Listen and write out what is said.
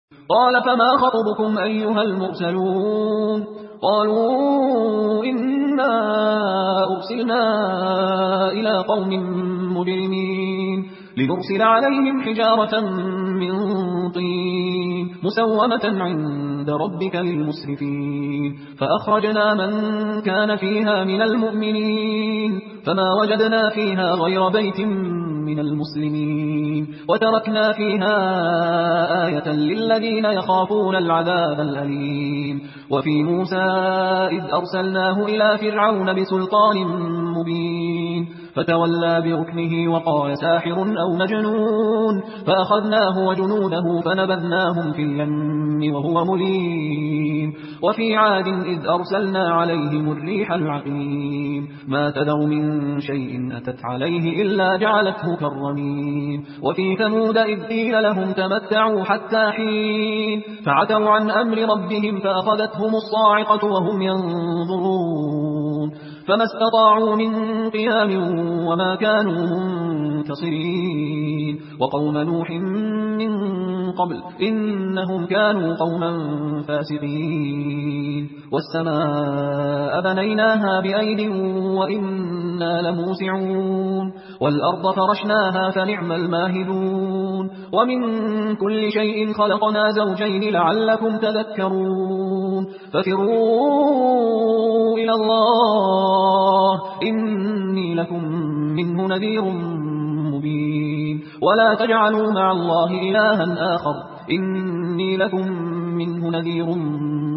قال فما خطبكم أيها المرسلون قالوا إنا أرسلنا إلى قوم مجرمين لنرسل عليهم حجارة من طين مسومة عند ربك للمسرفين فأخرجنا من كان فيها من المؤمنين فما وجدنا فيها غير بيت من المسلمين وتركنا فيها آية للذين يخافون العذاب الأليم وفي موسى إذ أرسلناه إلى فرعون بسلطان مبين فتولى بركنه وقال ساحر أو مجنون فأخذناه وجنوده فنبذناهم في اليم وهو مليم وفي عاد إذ أرسلنا عليهم الريح العقيم ما تذر من شيء أتت عليه إلا جعلته كالرميم وفي ثمود إذ قيل لهم تمتعوا حتى حين فعتوا عن أمر ربهم فأخذتهم الصاعقة وهم ينظرون فما استطاعوا من قيام وما كانوا منتصرين وقوم نوح من قبل إنهم كانوا قوما فاسقين والسماء بنيناها بأيد وإنا لموسعون والأرض فرشناها فنعم الماهدون ومن كل شيء خلقنا زوجين لعلكم تذكرون ففروا إلى الله إني لكم منه نذير مبين ولا تجعلوا مع الله إلها آخر إني لكم منه نذير